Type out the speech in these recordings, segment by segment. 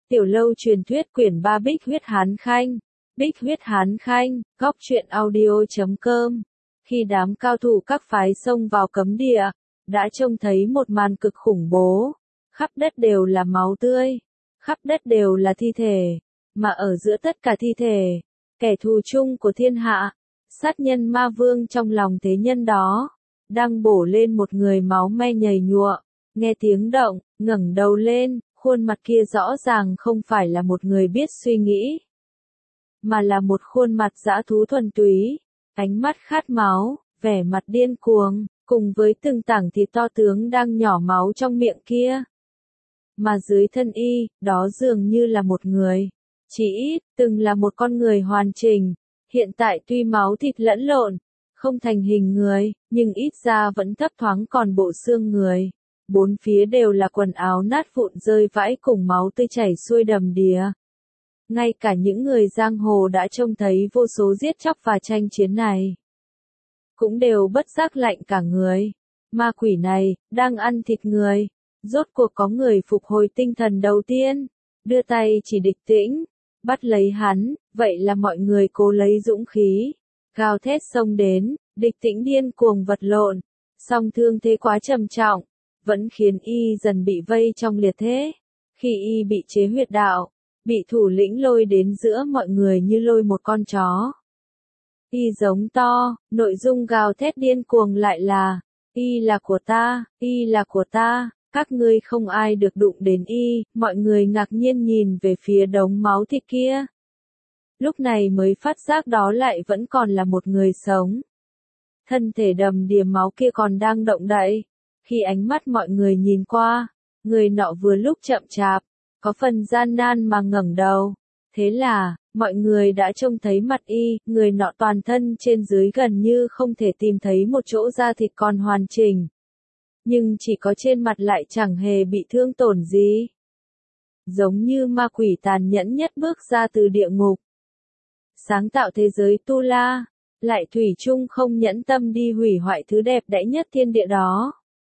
Tiểu lâu truyền thuyết quyển 3 Bích huyết Hán Khanh. Bích huyết Hán Khanh, góc truyện audio.com. Khi đám cao thủ các phái xông vào cấm địa, đã trông thấy một màn cực khủng bố. Khắp đất đều là máu tươi, khắp đất đều là thi thể, mà ở giữa tất cả thi thể, kẻ thù chung của thiên hạ, sát nhân ma vương trong lòng thế nhân đó, đang bổ lên một người máu me nhầy nhụa. Nghe tiếng động, ngẩng đầu lên, khuôn mặt kia rõ ràng không phải là một người biết suy nghĩ, mà là một khuôn mặt dã thú thuần túy, ánh mắt khát máu, vẻ mặt điên cuồng, cùng với từng tảng thịt to tướng đang nhỏ máu trong miệng kia. Mà dưới thân y, đó dường như là một người, chỉ ít, từng là một con người hoàn chỉnh, hiện tại tuy máu thịt lẫn lộn, không thành hình người, nhưng ít ra vẫn thấp thoáng còn bộ xương người. Bốn phía đều là quần áo nát vụn rơi vãi cùng máu tươi chảy xuôi đầm đìa. Ngay cả những người giang hồ đã trông thấy vô số giết chóc và tranh chiến này, cũng đều bất giác lạnh cả người. Ma quỷ này, đang ăn thịt người. Rốt cuộc có người phục hồi tinh thần đầu tiên, đưa tay chỉ Địch Tĩnh, bắt lấy hắn, vậy là mọi người cố lấy dũng khí, gào thét xông đến. Địch Tĩnh điên cuồng vật lộn, song thương thế quá trầm trọng, vẫn khiến y dần bị vây trong liệt thế. Khi y bị chế huyệt đạo, bị thủ lĩnh lôi đến giữa mọi người như lôi một con chó. Y giống to, nội dung gào thét điên cuồng lại là, y là của ta, y là của ta, các ngươi không ai được đụng đến y. Mọi người ngạc nhiên nhìn về phía đống máu thịt kia. Lúc này mới phát giác đó lại vẫn còn là một người sống. Thân thể đầm đìa máu kia còn đang động đậy. Khi ánh mắt mọi người nhìn qua, người nọ vừa lúc chậm chạp, có phần gian nan mà ngẩng đầu. Thế là, mọi người đã trông thấy mặt y, người nọ toàn thân trên dưới gần như không thể tìm thấy một chỗ da thịt còn hoàn chỉnh. Nhưng chỉ có trên mặt lại chẳng hề bị thương tổn gì. Giống như ma quỷ tàn nhẫn nhất bước ra từ địa ngục, sáng tạo thế giới Tu La, lại thủy chung không nhẫn tâm đi hủy hoại thứ đẹp đẽ nhất thiên địa đó.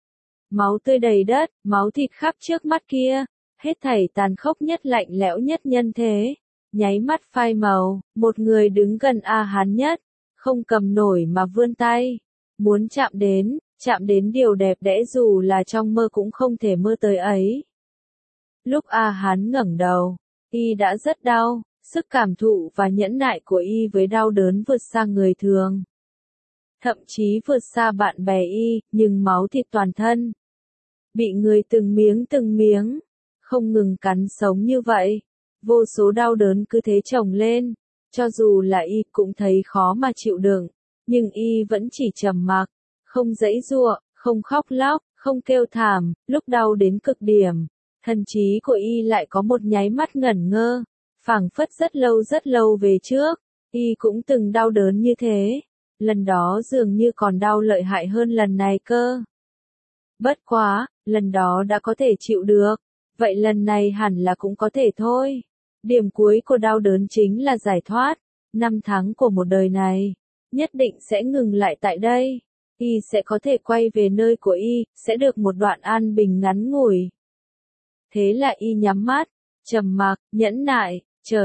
Máu tươi đầy đất, máu thịt khắp trước mắt kia, hết thảy tàn khốc nhất lạnh lẽo nhất nhân thế, nháy mắt phai màu. Một người đứng gần A Hán nhất, không cầm nổi mà vươn tay, muốn chạm đến điều đẹp đẽ dù là trong mơ cũng không thể mơ tới ấy. Lúc A Hán ngẩng đầu, y đã rất đau, sức cảm thụ và nhẫn nại của y với đau đớn vượt xa người thường. Thậm chí vượt xa bạn bè y, nhưng máu thịt toàn thân, bị người từng miếng, không ngừng cắn sống như vậy. Vô số đau đớn cứ thế chồng lên, cho dù là y cũng thấy khó mà chịu đựng, nhưng y vẫn chỉ trầm mặc, không giãy giụa, không khóc lóc, không kêu thảm. Lúc đau đến cực điểm, thần trí của y lại có một nháy mắt ngẩn ngơ, phảng phất rất lâu về trước, y cũng từng đau đớn như thế, lần đó dường như còn đau lợi hại hơn lần này cơ. Bất quá, lần đó đã có thể chịu được, vậy lần này hẳn là cũng có thể thôi. Điểm cuối của đau đớn chính là giải thoát. 5 tháng của một đời này, nhất định sẽ ngừng lại tại đây. Y sẽ có thể quay về nơi của y, sẽ được một đoạn an bình ngắn ngủi. Thế là y nhắm mắt, trầm mặc, nhẫn nại,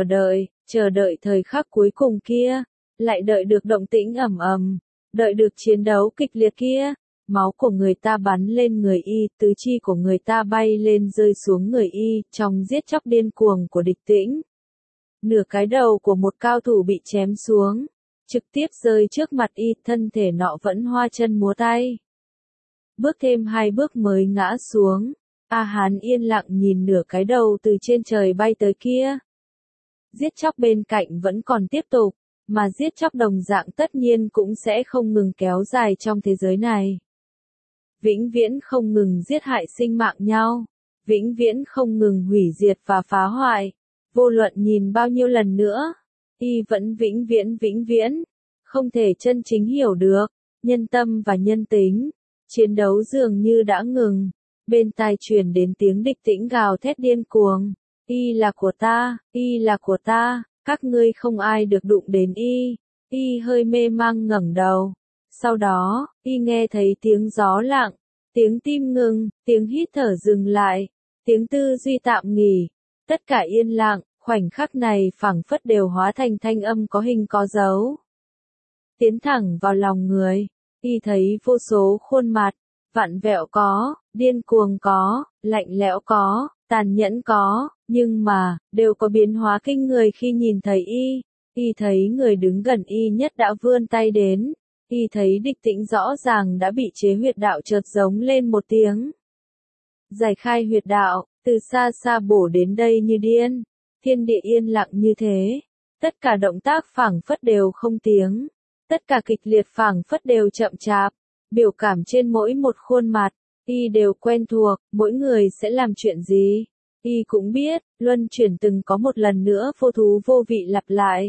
chờ đợi thời khắc cuối cùng kia, lại đợi được động tĩnh ầm ầm, đợi được chiến đấu kịch liệt kia. Máu của người ta bắn lên người y, tứ chi của người ta bay lên rơi xuống người y, trong giết chóc điên cuồng của Địch Tĩnh. Nửa cái đầu của một cao thủ bị chém xuống, trực tiếp rơi trước mặt y, thân thể nọ vẫn hoa chân múa tay. Bước thêm 2 bước mới ngã xuống, A Hán yên lặng nhìn nửa cái đầu từ trên trời bay tới kia. Giết chóc bên cạnh vẫn còn tiếp tục, mà giết chóc đồng dạng tất nhiên cũng sẽ không ngừng kéo dài trong thế giới này. Vĩnh viễn không ngừng giết hại sinh mạng nhau, vĩnh viễn không ngừng hủy diệt và phá hoại. Vô luận nhìn bao nhiêu lần nữa, y vẫn vĩnh viễn, không thể chân chính hiểu được nhân tâm và nhân tính. Chiến đấu dường như đã ngừng, bên tai truyền đến tiếng Địch Tĩnh gào thét điên cuồng. Y là của ta, y là của ta, các ngươi không ai được đụng đến y. Y hơi mê mang ngẩng đầu. Sau đó, y nghe thấy tiếng gió lặng, tiếng tim ngừng, tiếng hít thở dừng lại, tiếng tư duy tạm nghỉ. Tất cả yên lặng, khoảnh khắc này phảng phất đều hóa thành thanh âm có hình có dấu. Tiến thẳng vào lòng người, y thấy vô số khuôn mặt, vặn vẹo có, điên cuồng có, lạnh lẽo có, tàn nhẫn có, nhưng mà, đều có biến hóa kinh người khi nhìn thấy y. Y thấy người đứng gần y nhất đã vươn tay đến. Y thấy địch tĩnh rõ ràng đã bị chế huyệt đạo, chợt giống lên một tiếng. Giải khai huyệt đạo, từ xa xa bổ đến đây như điên. Thiên địa yên lặng như thế. Tất cả động tác phảng phất đều không tiếng. Tất cả kịch liệt phảng phất đều chậm chạp. Biểu cảm trên mỗi một khuôn mặt, y đều quen thuộc, mỗi người sẽ làm chuyện gì. Y cũng biết, luân chuyển từng có một lần nữa vô thú vô vị lặp lại.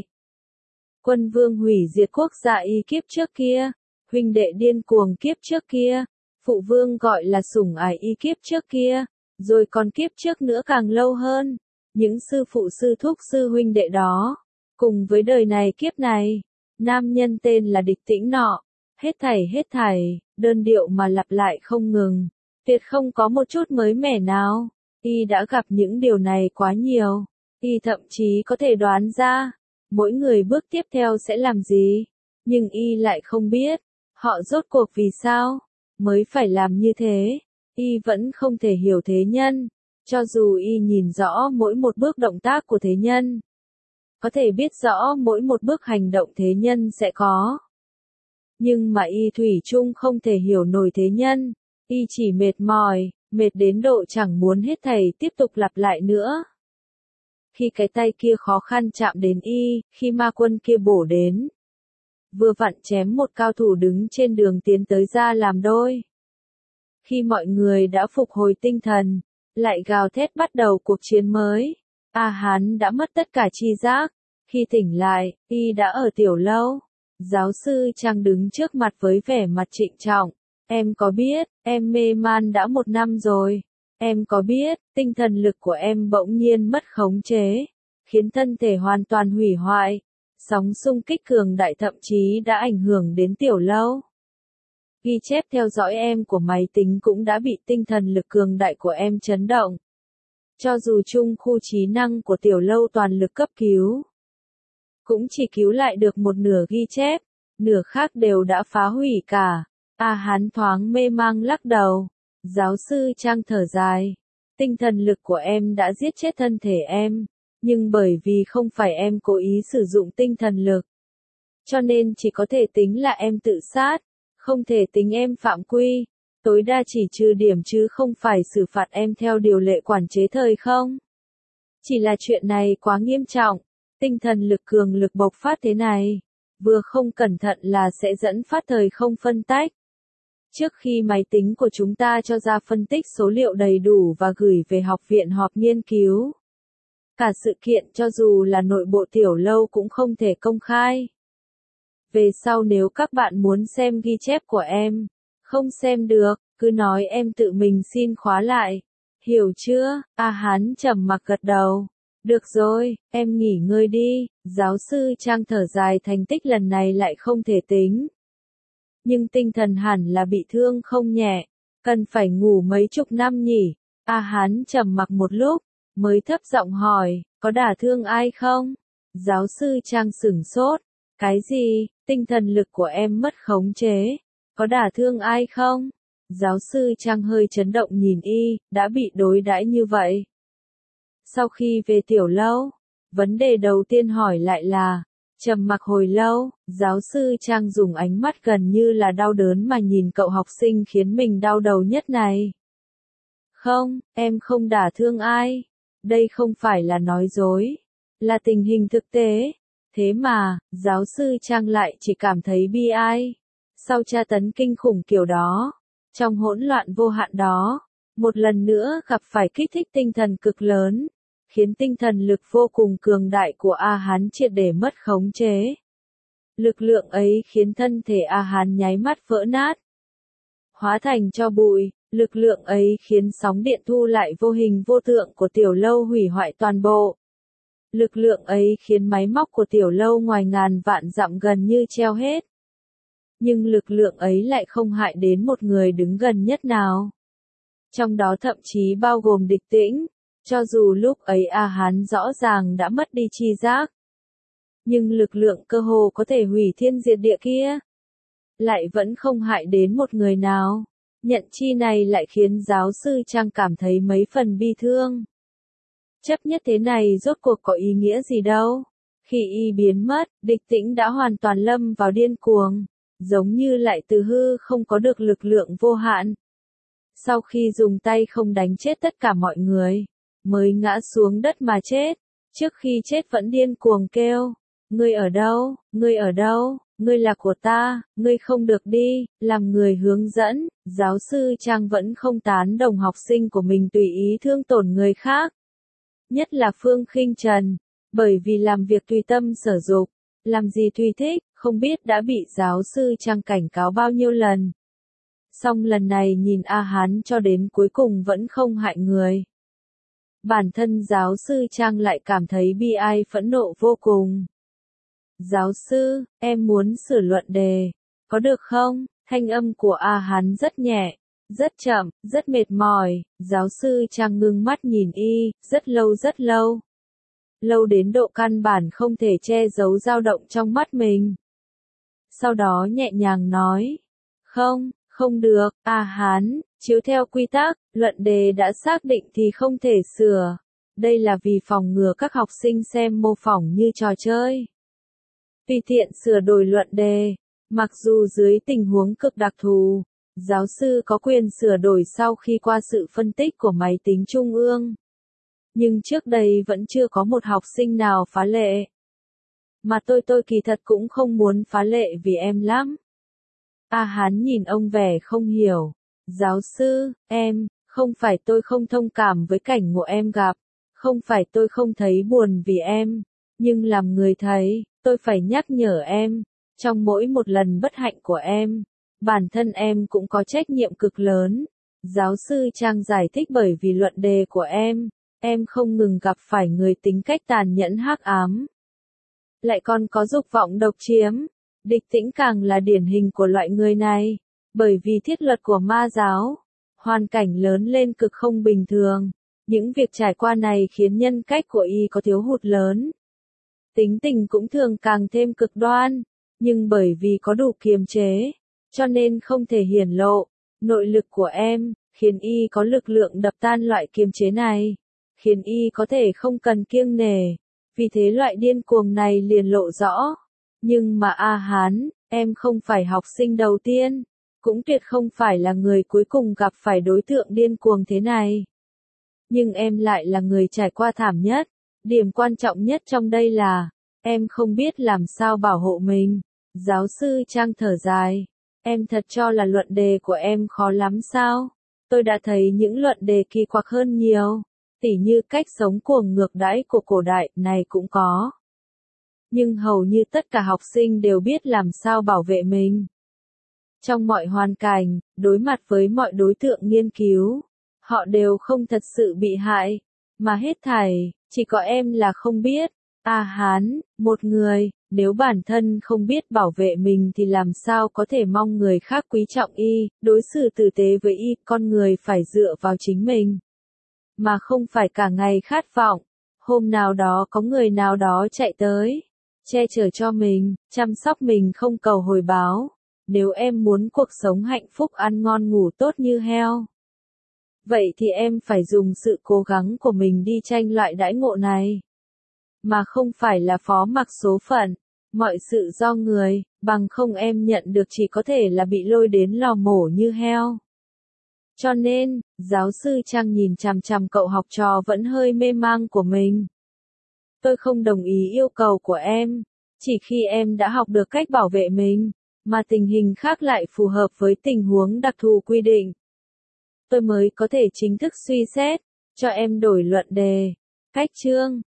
Quân vương hủy diệt quốc gia y kiếp trước kia, huynh đệ điên cuồng kiếp trước kia, phụ vương gọi là sủng ái y kiếp trước kia, rồi còn kiếp trước nữa càng lâu hơn, những sư phụ sư thúc sư huynh đệ đó, cùng với đời này kiếp này, nam nhân tên là địch tĩnh nọ, hết thảy, đơn điệu mà lặp lại không ngừng, tuyệt không có một chút mới mẻ nào, y đã gặp những điều này quá nhiều, y thậm chí có thể đoán ra. Mỗi người bước tiếp theo sẽ làm gì, nhưng y lại không biết, họ rốt cuộc vì sao, mới phải làm như thế, y vẫn không thể hiểu thế nhân, cho dù y nhìn rõ mỗi một bước động tác của thế nhân, có thể biết rõ mỗi một bước hành động thế nhân sẽ có. Nhưng mà y thủy chung không thể hiểu nổi thế nhân, y chỉ mệt mỏi, mệt đến độ chẳng muốn hết thảy tiếp tục lặp lại nữa. Khi cái tay kia khó khăn chạm đến y, khi ma quân kia bổ đến. Vừa vặn chém một cao thủ đứng trên đường tiến tới ra làm đôi. Khi mọi người đã phục hồi tinh thần, lại gào thét bắt đầu cuộc chiến mới. A Hán đã mất tất cả tri giác. Khi tỉnh lại, y đã ở tiểu lâu. Giáo sư Trang đứng trước mặt với vẻ mặt trịnh trọng. Em có biết, em mê man đã 1 năm rồi. Em có biết, tinh thần lực của em bỗng nhiên mất khống chế, khiến thân thể hoàn toàn hủy hoại. Sóng xung kích cường đại thậm chí đã ảnh hưởng đến tiểu lâu. Ghi chép theo dõi em của máy tính cũng đã bị tinh thần lực cường đại của em chấn động. Cho dù chung khu trí năng của tiểu lâu toàn lực cấp cứu, cũng chỉ cứu lại được một nửa ghi chép, nửa khác đều đã phá hủy cả. A Hán thoáng mê mang lắc đầu. Giáo sư Trang thở dài. Tinh thần lực của em đã giết chết thân thể em, nhưng bởi vì không phải em cố ý sử dụng tinh thần lực, cho nên chỉ có thể tính là em tự sát, không thể tính em phạm quy, tối đa chỉ trừ điểm chứ không phải xử phạt em theo điều lệ quản chế thời không. Chỉ là chuyện này quá nghiêm trọng, tinh thần lực cường lực bộc phát thế này, vừa không cẩn thận là sẽ dẫn phát thời không phân tách. Trước khi máy tính của chúng ta cho ra phân tích số liệu đầy đủ và gửi về học viện họp nghiên cứu. Cả sự kiện cho dù là nội bộ tiểu lâu cũng không thể công khai. Về sau nếu các bạn muốn xem ghi chép của em, không xem được, cứ nói em tự mình xin khóa lại. Hiểu chưa? A Hán trầm mặc gật đầu. Được rồi, em nghỉ ngơi đi. Giáo sư Trang thở dài, thành tích lần này lại không thể tính. Nhưng tinh thần hẳn là bị thương không nhẹ, cần phải ngủ mấy chục năm nhỉ. A Hán trầm mặc một lúc, mới thấp giọng hỏi, có đả thương ai không? Giáo sư Trang sửng sốt, cái gì, tinh thần lực của em mất khống chế, có đả thương ai không? Giáo sư Trang hơi chấn động nhìn y, đã bị đối đãi như vậy. Sau khi về tiểu lâu, vấn đề đầu tiên hỏi lại là, trầm mặc hồi lâu, giáo sư Trang dùng ánh mắt gần như là đau đớn mà nhìn cậu học sinh khiến mình đau đầu nhất này. Không, em không đả thương ai. Đây không phải là nói dối, là tình hình thực tế. Thế mà, giáo sư Trang lại chỉ cảm thấy bi ai. Sau tra tấn kinh khủng kiểu đó, trong hỗn loạn vô hạn đó, một lần nữa gặp phải kích thích tinh thần cực lớn, khiến tinh thần lực vô cùng cường đại của A Hán triệt để mất khống chế. Lực lượng ấy khiến thân thể A Hán nháy mắt vỡ nát, hóa thành tro bụi. Lực lượng ấy khiến sóng điện thu lại vô hình vô tượng của tiểu lâu hủy hoại toàn bộ. Lực lượng ấy khiến máy móc của tiểu lâu ngoài ngàn vạn dặm gần như treo hết. Nhưng lực lượng ấy lại không hại đến một người đứng gần nhất nào. Trong đó thậm chí bao gồm địch tĩnh. Cho dù lúc ấy A Hán rõ ràng đã mất đi tri giác, nhưng lực lượng cơ hồ có thể hủy thiên diệt địa kia, lại vẫn không hại đến một người nào. Nhận chi này lại khiến giáo sư Trang cảm thấy mấy phần bi thương. Chấp nhất thế này rốt cuộc có ý nghĩa gì đâu. Khi y biến mất, Địch Tĩnh đã hoàn toàn lâm vào điên cuồng, giống như lại từ hư không có được lực lượng vô hạn. Sau khi dùng tay không đánh chết tất cả mọi người, mới ngã xuống đất mà chết, trước khi chết vẫn điên cuồng kêu, ngươi ở đâu, ngươi ở đâu, ngươi là của ta, ngươi không được đi, làm người hướng dẫn, giáo sư Trang vẫn không tán đồng học sinh của mình tùy ý thương tổn người khác. Nhất là Phương Khinh Trần, bởi vì làm việc tùy tâm sở dục, làm gì tùy thích, không biết đã bị giáo sư Trang cảnh cáo bao nhiêu lần. Song lần này nhìn A Hán cho đến cuối cùng vẫn không hại người. Bản thân giáo sư Trang lại cảm thấy bi ai phẫn nộ vô cùng. Giáo sư, em muốn sửa luận đề, có được không? Thanh âm của A Hán rất nhẹ, rất chậm, rất mệt mỏi. Giáo sư Trang ngưng mắt nhìn y, rất lâu rất lâu. Lâu đến độ căn bản không thể che giấu dao động trong mắt mình. Sau đó nhẹ nhàng nói, không, không được, A Hán, chiếu theo quy tắc, luận đề đã xác định thì không thể sửa. Đây là vì phòng ngừa các học sinh xem mô phỏng như trò chơi. Tùy tiện sửa đổi luận đề, mặc dù dưới tình huống cực đặc thù, giáo sư có quyền sửa đổi sau khi qua sự phân tích của máy tính trung ương. Nhưng trước đây vẫn chưa có một học sinh nào phá lệ. Mà tôi kỳ thật cũng không muốn phá lệ vì em lắm. A Hán nhìn ông vẻ không hiểu. Giáo sư, em, không phải tôi không thông cảm với cảnh ngộ em gặp, không phải tôi không thấy buồn vì em, nhưng làm người thầy, tôi phải nhắc nhở em, trong mỗi một lần bất hạnh của em, bản thân em cũng có trách nhiệm cực lớn. Giáo sư Trang giải thích bởi vì luận đề của em không ngừng gặp phải người tính cách tàn nhẫn hắc ám, lại còn có dục vọng độc chiếm. Địch Tĩnh càng là điển hình của loại người này, bởi vì thiết luật của ma giáo, hoàn cảnh lớn lên cực không bình thường, những việc trải qua này khiến nhân cách của y có thiếu hụt lớn. Tính tình cũng thường càng thêm cực đoan, nhưng bởi vì có đủ kiềm chế, cho nên không thể hiển lộ. Nội lực của em, khiến y có lực lượng đập tan loại kiềm chế này, khiến y có thể không cần kiêng nể, vì thế loại điên cuồng này liền lộ rõ. Nhưng mà A Hán, em không phải học sinh đầu tiên, cũng tuyệt không phải là người cuối cùng gặp phải đối tượng điên cuồng thế này. Nhưng em lại là người trải qua thảm nhất, điểm quan trọng nhất trong đây là, em không biết làm sao bảo hộ mình. Giáo sư Trang thở dài, em thật cho là luận đề của em khó lắm sao? Tôi đã thấy những luận đề kỳ quặc hơn nhiều, tỉ như cách sống cuồng ngược đãi của cổ đại này cũng có. Nhưng hầu như tất cả học sinh đều biết làm sao bảo vệ mình. Trong mọi hoàn cảnh, đối mặt với mọi đối tượng nghiên cứu, họ đều không thật sự bị hại, mà hết thảy, chỉ có em là không biết. A Hán, một người, nếu bản thân không biết bảo vệ mình thì làm sao có thể mong người khác quý trọng y, đối xử tử tế với y, con người phải dựa vào chính mình. Mà không phải cả ngày khát vọng, hôm nào đó có người nào đó chạy tới, che chở cho mình, chăm sóc mình không cầu hồi báo. Nếu em muốn cuộc sống hạnh phúc ăn ngon ngủ tốt như heo, vậy thì em phải dùng sự cố gắng của mình đi tranh loại đãi ngộ này, mà không phải là phó mặc số phận, mọi sự do người, bằng không em nhận được chỉ có thể là bị lôi đến lò mổ như heo. Cho nên, giáo sư Trang nhìn chằm chằm cậu học trò vẫn hơi mê mang của mình. Tôi không đồng ý yêu cầu của em, chỉ khi em đã học được cách bảo vệ mình, mà tình hình khác lại phù hợp với tình huống đặc thù quy định, tôi mới có thể chính thức suy xét, cho em đổi luận đề, cách chương.